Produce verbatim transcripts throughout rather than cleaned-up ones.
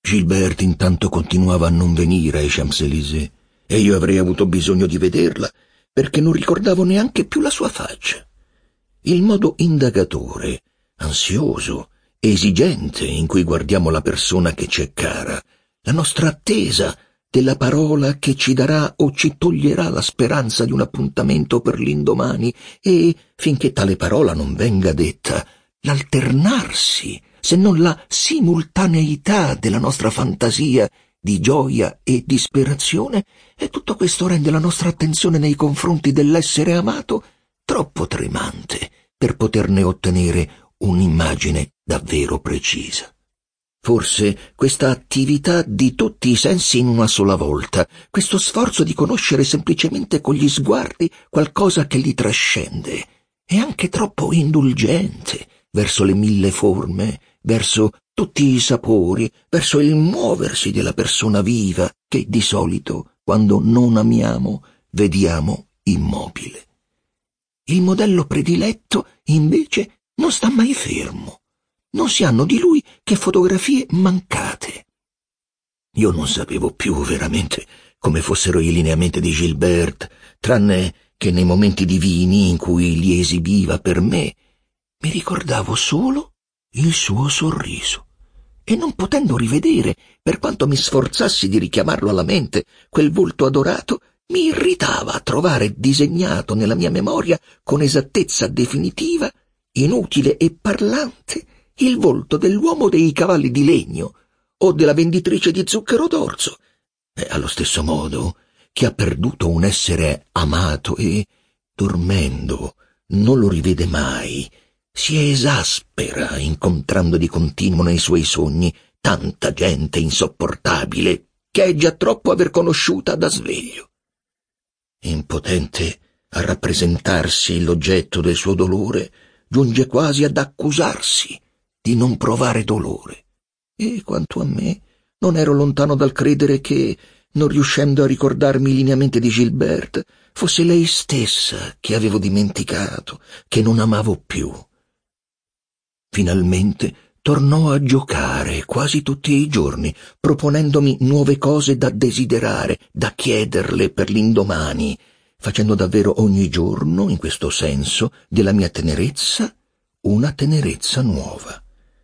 Gilberte intanto continuava a non venire ai Champs-Élysées e io avrei avuto bisogno di vederla perché non ricordavo neanche più la sua faccia. Il modo indagatore, ansioso, esigente in cui guardiamo la persona che ci è cara, la nostra attesa della parola che ci darà o ci toglierà la speranza di un appuntamento per l'indomani e, finché tale parola non venga detta, l'alternarsi, se non la simultaneità della nostra fantasia di gioia e disperazione, e tutto questo rende la nostra attenzione nei confronti dell'essere amato troppo tremante per poterne ottenere un'immagine davvero precisa. Forse questa attività di tutti i sensi in una sola volta, questo sforzo di conoscere semplicemente con gli sguardi qualcosa che li trascende, è anche troppo indulgente verso le mille forme, verso tutti i sapori, verso il muoversi della persona viva che di solito, quando non amiamo, vediamo immobile. Il modello prediletto, invece, non sta mai fermo. Non si hanno di lui che fotografie mancate. Io non sapevo più veramente come fossero i lineamenti di Gilberte, tranne che nei momenti divini in cui li esibiva per me, mi ricordavo solo il suo sorriso. E non potendo rivedere, per quanto mi sforzassi di richiamarlo alla mente, quel volto adorato, mi irritava trovare disegnato nella mia memoria con esattezza definitiva, inutile e parlante, il volto dell'uomo dei cavalli di legno o della venditrice di zucchero d'orzo. E allo stesso modo, chi ha perduto un essere amato e, dormendo, non lo rivede mai, si esaspera incontrando di continuo nei suoi sogni tanta gente insopportabile che è già troppo aver conosciuta da sveglio. Impotente a rappresentarsi l'oggetto del suo dolore, giunge quasi ad accusarsi di non provare dolore. E quanto a me, non ero lontano dal credere che, non riuscendo a ricordarmi i lineamenti di Gilberte, fosse lei stessa che avevo dimenticato, che non amavo più. Finalmente tornò a giocare quasi tutti i giorni, proponendomi nuove cose da desiderare, da chiederle per l'indomani, facendo davvero ogni giorno, in questo senso, della mia tenerezza una tenerezza nuova.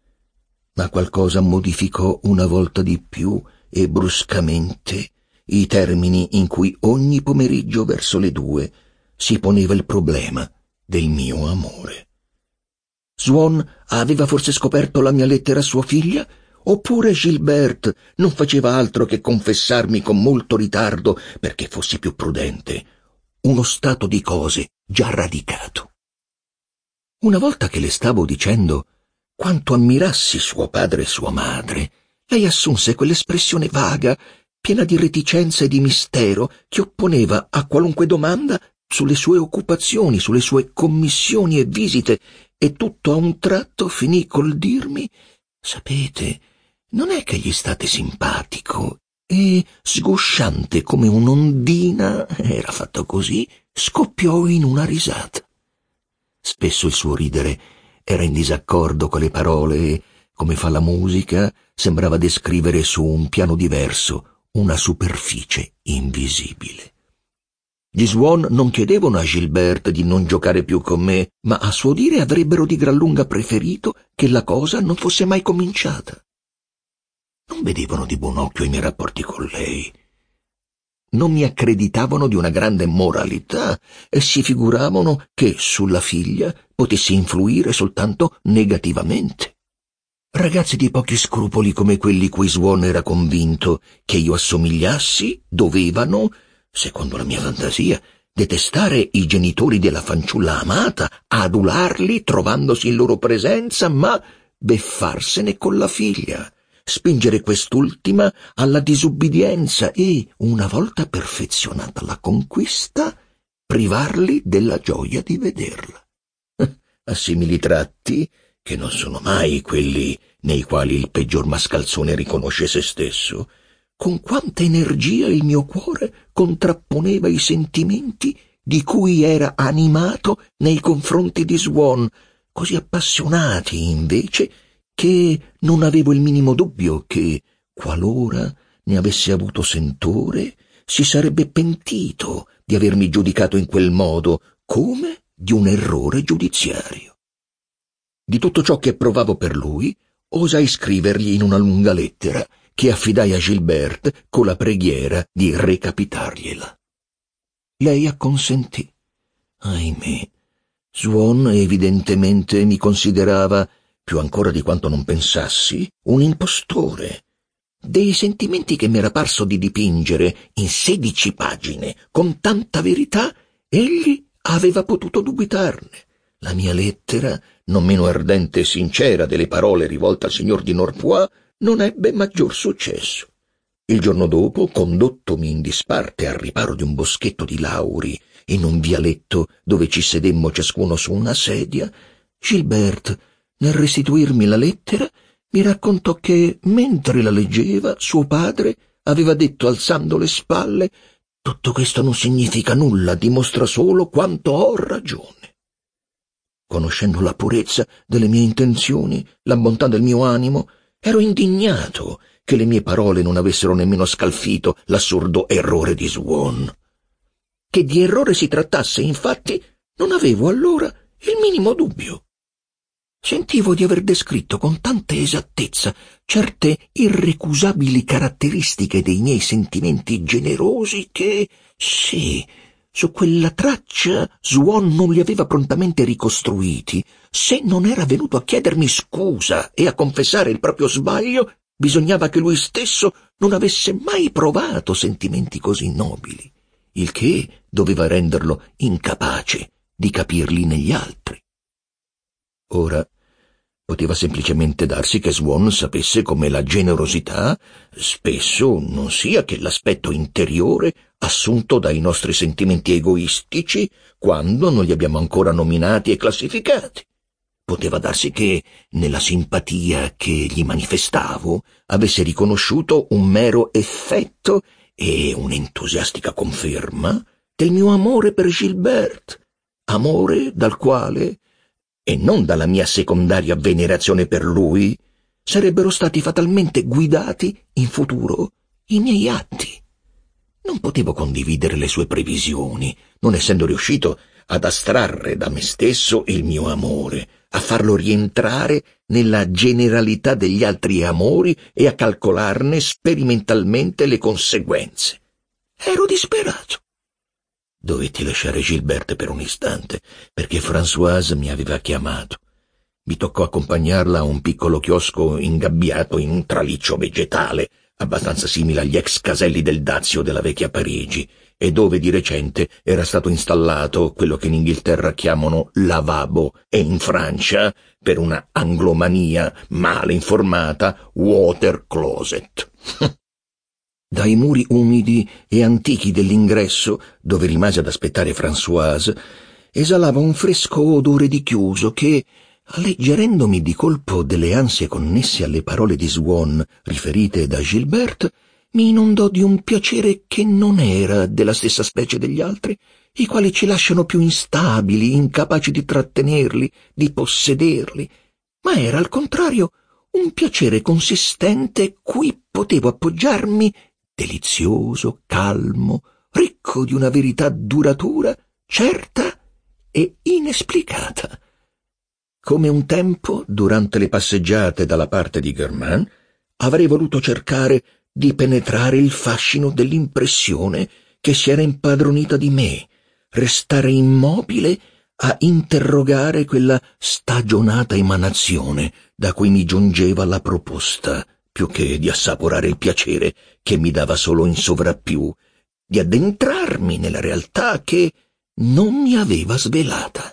Ma qualcosa modificò una volta di più e bruscamente i termini in cui ogni pomeriggio verso le due si poneva il problema del mio amore. Swann aveva forse scoperto la mia lettera a sua figlia? Oppure Gilberte non faceva altro che confessarmi con molto ritardo, perché fossi più prudente, uno stato di cose già radicato? Una volta che le stavo dicendo quanto ammirassi suo padre e sua madre, lei assunse quell'espressione vaga, piena di reticenza e di mistero, che opponeva a qualunque domanda sulle sue occupazioni, sulle sue commissioni e visite, e tutto a un tratto finì col dirmi: «Sapete, non è che gli state simpatico», e, sgusciante come un'ondina, era fatto così, scoppiò in una risata. Spesso il suo ridere era in disaccordo con le parole e, come fa la musica, sembrava descrivere su un piano diverso una superficie invisibile. Gli Swann non chiedevano a Gilberte di non giocare più con me, ma a suo dire avrebbero di gran lunga preferito che la cosa non fosse mai cominciata. Non vedevano di buon occhio i miei rapporti con lei. Non mi accreditavano di una grande moralità e si figuravano che sulla figlia potessi influire soltanto negativamente. Ragazzi di pochi scrupoli come quelli cui Swann era convinto che io assomigliassi dovevano, secondo la mia fantasia, detestare i genitori della fanciulla amata, adularli trovandosi in loro presenza, ma beffarsene con la figlia, spingere quest'ultima alla disubbidienza e, una volta perfezionata la conquista, privarli della gioia di vederla. A simili tratti, che non sono mai quelli nei quali il peggior mascalzone riconosce se stesso, con quanta energia il mio cuore contrapponeva i sentimenti di cui era animato nei confronti di Swann, così appassionati invece che non avevo il minimo dubbio che, qualora ne avesse avuto sentore, si sarebbe pentito di avermi giudicato in quel modo, come di un errore giudiziario. Di tutto ciò che provavo per lui, osai scrivergli in una lunga lettera che affidai a Gilberte con la preghiera di recapitargliela. Lei acconsentì. Ahimè, Swan evidentemente mi considerava, più ancora di quanto non pensassi, un impostore. Dei sentimenti che m'era parso di dipingere in sedici pagine con tanta verità, egli aveva potuto dubitarne. La mia lettera, non meno ardente e sincera delle parole rivolte al signor di Norpois, non ebbe maggior successo. Il giorno dopo, condottomi in disparte al riparo di un boschetto di lauri, in un vialetto dove ci sedemmo ciascuno su una sedia, Gilberte, nel restituirmi la lettera, mi raccontò che, mentre la leggeva, suo padre aveva detto alzando le spalle: «Tutto questo non significa nulla, dimostra solo quanto ho ragione». Conoscendo la purezza delle mie intenzioni, la bontà del mio animo, ero indignato che le mie parole non avessero nemmeno scalfito l'assurdo errore di Swan. Che di errore si trattasse, infatti, non avevo allora il minimo dubbio. Sentivo di aver descritto con tanta esattezza certe irrecusabili caratteristiche dei miei sentimenti generosi che, sì, su quella traccia Swan non li aveva prontamente ricostruiti. Se non era venuto a chiedermi scusa e a confessare il proprio sbaglio, bisognava che lui stesso non avesse mai provato sentimenti così nobili, il che doveva renderlo incapace di capirli negli altri. Ora, poteva semplicemente darsi che Swan sapesse come la generosità spesso non sia che l'aspetto interiore assunto dai nostri sentimenti egoistici quando non li abbiamo ancora nominati e classificati. Poteva darsi che, nella simpatia che gli manifestavo, avesse riconosciuto un mero effetto e un'entusiastica conferma del mio amore per Gilberte, amore dal quale, e non dalla mia secondaria venerazione per lui, sarebbero stati fatalmente guidati in futuro i miei atti. Non potevo condividere le sue previsioni, non essendo riuscito ad astrarre da me stesso il mio amore, a farlo rientrare nella generalità degli altri amori e a calcolarne sperimentalmente le conseguenze. Ero disperato. Dovetti lasciare Gilberte per un istante, perché Françoise mi aveva chiamato. Mi toccò accompagnarla a un piccolo chiosco ingabbiato in un traliccio vegetale, abbastanza simile agli ex caselli del Dazio della vecchia Parigi, e dove di recente era stato installato quello che in Inghilterra chiamano lavabo e in Francia, per una anglomania male informata, water closet. Dai muri umidi e antichi dell'ingresso, dove rimase ad aspettare Françoise, esalava un fresco odore di chiuso che, alleggerendomi di colpo delle ansie connesse alle parole di Swan riferite da Gilberte, mi inondò di un piacere che non era della stessa specie degli altri, i quali ci lasciano più instabili, incapaci di trattenerli, di possederli, ma era al contrario un piacere consistente cui potevo appoggiarmi, delizioso, calmo, ricco di una verità duratura, certa e inesplicata. Come un tempo, durante le passeggiate dalla parte di Guermantes, avrei voluto cercare di penetrare il fascino dell'impressione che si era impadronita di me, restare immobile a interrogare quella stagionata emanazione da cui mi giungeva la proposta, più che di assaporare il piacere che mi dava solo in sovrappiù, di addentrarmi nella realtà che non mi aveva svelata.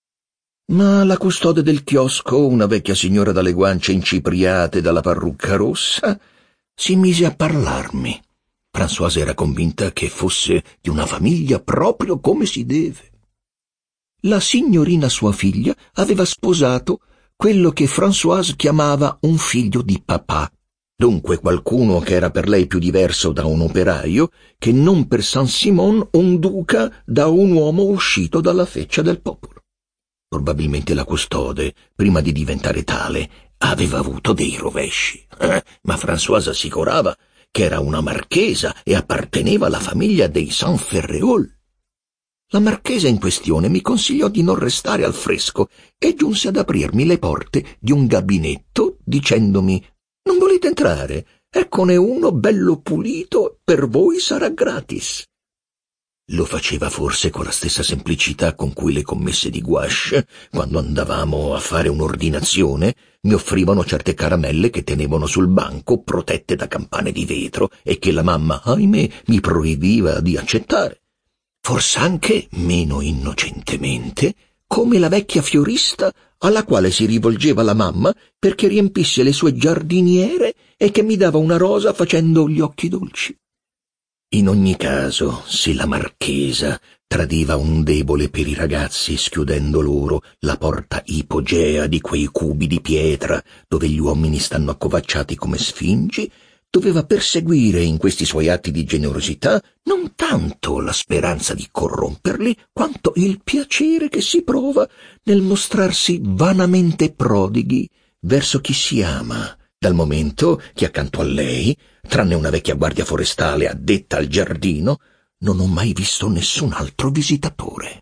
Ma la custode del chiosco, una vecchia signora dalle guance incipriate dalla parrucca rossa, si mise a parlarmi. Françoise era convinta che fosse di una famiglia proprio come si deve. La signorina sua figlia aveva sposato quello che Françoise chiamava un figlio di papà, dunque qualcuno che era per lei più diverso da un operaio che non per Saint-Simon un duca da un uomo uscito dalla feccia del popolo. Probabilmente la custode, prima di diventare tale, aveva avuto dei rovesci. eh, ma Françoise assicurava che era una marchesa e apparteneva alla famiglia dei Saint-Ferréol. La marchesa in questione mi consigliò di non restare al fresco e giunse ad aprirmi le porte di un gabinetto dicendomi: «Non volete entrare? Eccone uno bello pulito, per voi sarà gratis». Lo faceva forse con la stessa semplicità con cui le commesse di gouache, quando andavamo a fare un'ordinazione, mi offrivano certe caramelle che tenevano sul banco protette da campane di vetro e che la mamma, ahimè, mi proibiva di accettare. Fors'anche, meno innocentemente, come la vecchia fiorista alla quale si rivolgeva la mamma perché riempisse le sue giardiniere e che mi dava una rosa facendo gli occhi dolci. In ogni caso, se la marchesa tradiva un debole per i ragazzi schiudendo loro la porta ipogea di quei cubi di pietra dove gli uomini stanno accovacciati come sfingi, doveva perseguire in questi suoi atti di generosità non tanto la speranza di corromperli, quanto il piacere che si prova nel mostrarsi vanamente prodighi verso chi si ama, dal momento che accanto a lei, tranne una vecchia guardia forestale addetta al giardino, non ho mai visto nessun altro visitatore.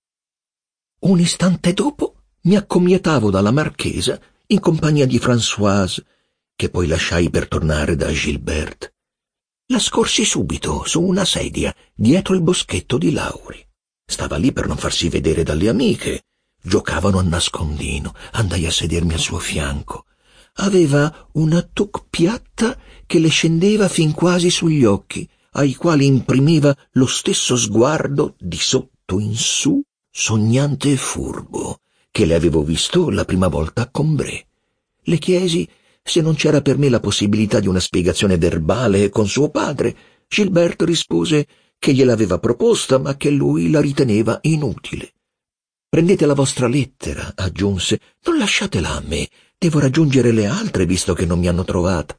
Un istante dopo mi accomiatavo dalla marchesa in compagnia di Françoise, che poi lasciai per tornare da Gilberte. La scorsi subito su una sedia dietro il boschetto di lauri. Stava lì per non farsi vedere dalle amiche. Giocavano a nascondino. Andai a sedermi al suo fianco. Aveva una toque piatta che le scendeva fin quasi sugli occhi, ai quali imprimeva lo stesso sguardo di sotto in su, sognante e furbo, che le avevo visto la prima volta a Combray. Le chiesi se non c'era per me la possibilità di una spiegazione verbale con suo padre. Gilberte rispose che gliel'aveva proposta, ma che lui la riteneva inutile. «Prendete la vostra lettera», aggiunse, «non lasciatela a me, devo raggiungere le altre visto che non mi hanno trovata».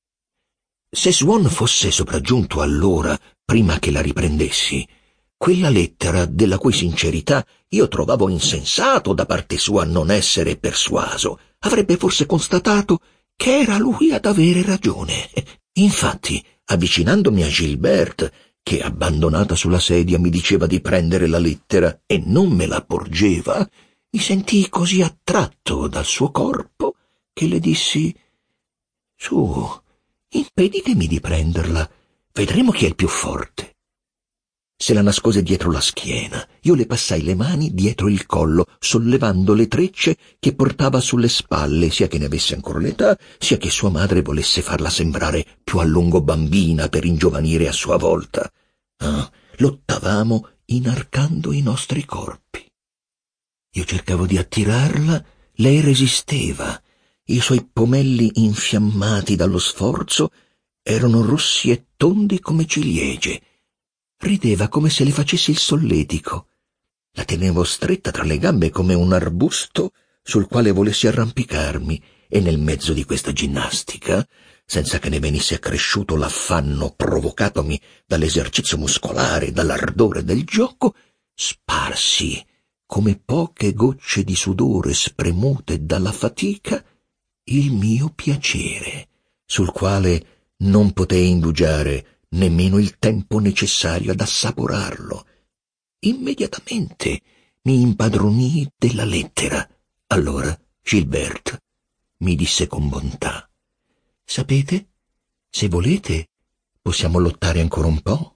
Se Swann fosse sopraggiunto allora, prima che la riprendessi, quella lettera, della cui sincerità io trovavo insensato da parte sua non essere persuaso, avrebbe forse constatato che era lui ad avere ragione. Infatti, avvicinandomi a Gilberte, che abbandonata sulla sedia mi diceva di prendere la lettera e non me la porgeva, mi sentii così attratto dal suo corpo che le dissi: «Su, impeditemi di prenderla, vedremo chi è il più forte». Se la nascose dietro la schiena, io le passai le mani dietro il collo, sollevando le trecce che portava sulle spalle, sia che ne avesse ancora l'età, sia che sua madre volesse farla sembrare più a lungo bambina per ingiovanire a sua volta. Ah, lottavamo inarcando i nostri corpi. Io cercavo di attirarla, lei resisteva. I suoi pomelli infiammati dallo sforzo erano rossi e tondi come ciliegie. Rideva come se le facessi il solletico. La tenevo stretta tra le gambe come un arbusto sul quale volessi arrampicarmi, e nel mezzo di questa ginnastica, senza che ne venisse accresciuto l'affanno provocatomi dall'esercizio muscolare e dall'ardore del gioco, sparsi, come poche gocce di sudore spremute dalla fatica, il mio piacere, sul quale non potei indugiare nemmeno il tempo necessario ad assaporarlo. Immediatamente mi impadronii della lettera. Allora Gilberte mi disse con bontà: «Sapete, se volete possiamo lottare ancora un po'».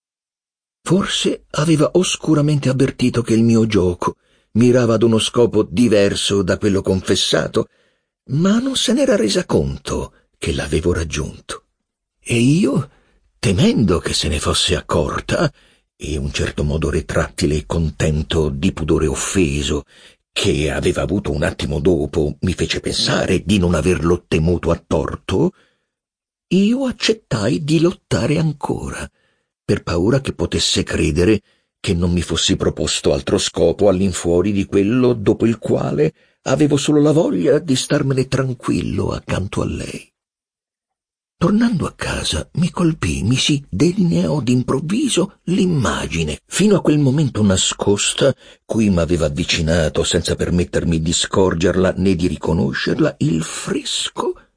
Forse aveva oscuramente avvertito che il mio gioco mirava ad uno scopo diverso da quello confessato, ma non se n'era resa conto che l'avevo raggiunto. E io, temendo che se ne fosse accorta, e un certo modo retrattile e contento di pudore offeso, che aveva avuto un attimo dopo, mi fece pensare di non averlo temuto a torto, io accettai di lottare ancora, per paura che potesse credere che non mi fossi proposto altro scopo all'infuori di quello dopo il quale avevo solo la voglia di starmene tranquillo accanto a lei. Tornando a casa mi colpì, mi si delineò d'improvviso l'immagine, fino a quel momento nascosta, cui m'aveva avvicinato senza permettermi di scorgerla né di riconoscerla, il fresco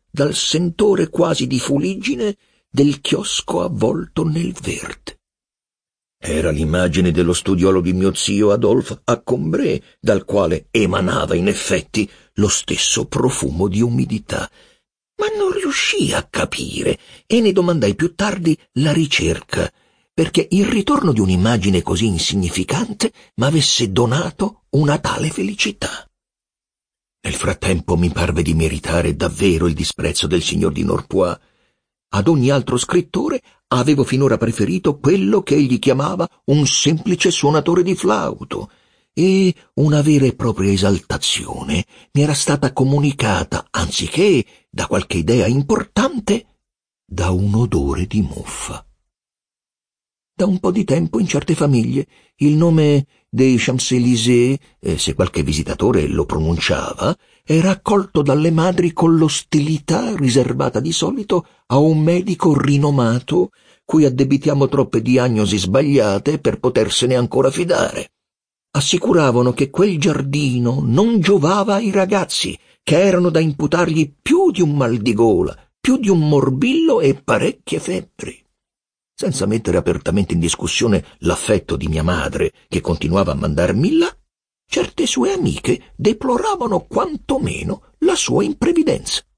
dal sentore quasi di fuliggine del chiosco avvolto nel verde. Era l'immagine dello studiolo di mio zio Adolphe a Combray, dal quale emanava in effetti lo stesso profumo di umidità. Ma non riuscii a capire e ne domandai più tardi la ricerca, perché il ritorno di un'immagine così insignificante m'avesse donato una tale felicità. Nel frattempo mi parve di meritare davvero il disprezzo del signor di Norpois. Ad ogni altro scrittore avevo finora preferito quello che egli chiamava un semplice suonatore di flauto, e una vera e propria esaltazione mi era stata comunicata, anziché da qualche idea importante, da un odore di muffa. Da un po' di tempo in certe famiglie il nome dei Champs-Élysées, eh, se qualche visitatore lo pronunciava, era accolto dalle madri con l'ostilità riservata di solito a un medico rinomato cui addebitiamo troppe diagnosi sbagliate per potersene ancora fidare. Assicuravano che quel giardino non giovava ai ragazzi, che erano da imputargli più di un mal di gola, più di un morbillo e parecchie febbri. Senza mettere apertamente in discussione l'affetto di mia madre, che continuava a mandarmi là, certe sue amiche deploravano quantomeno la sua imprevidenza.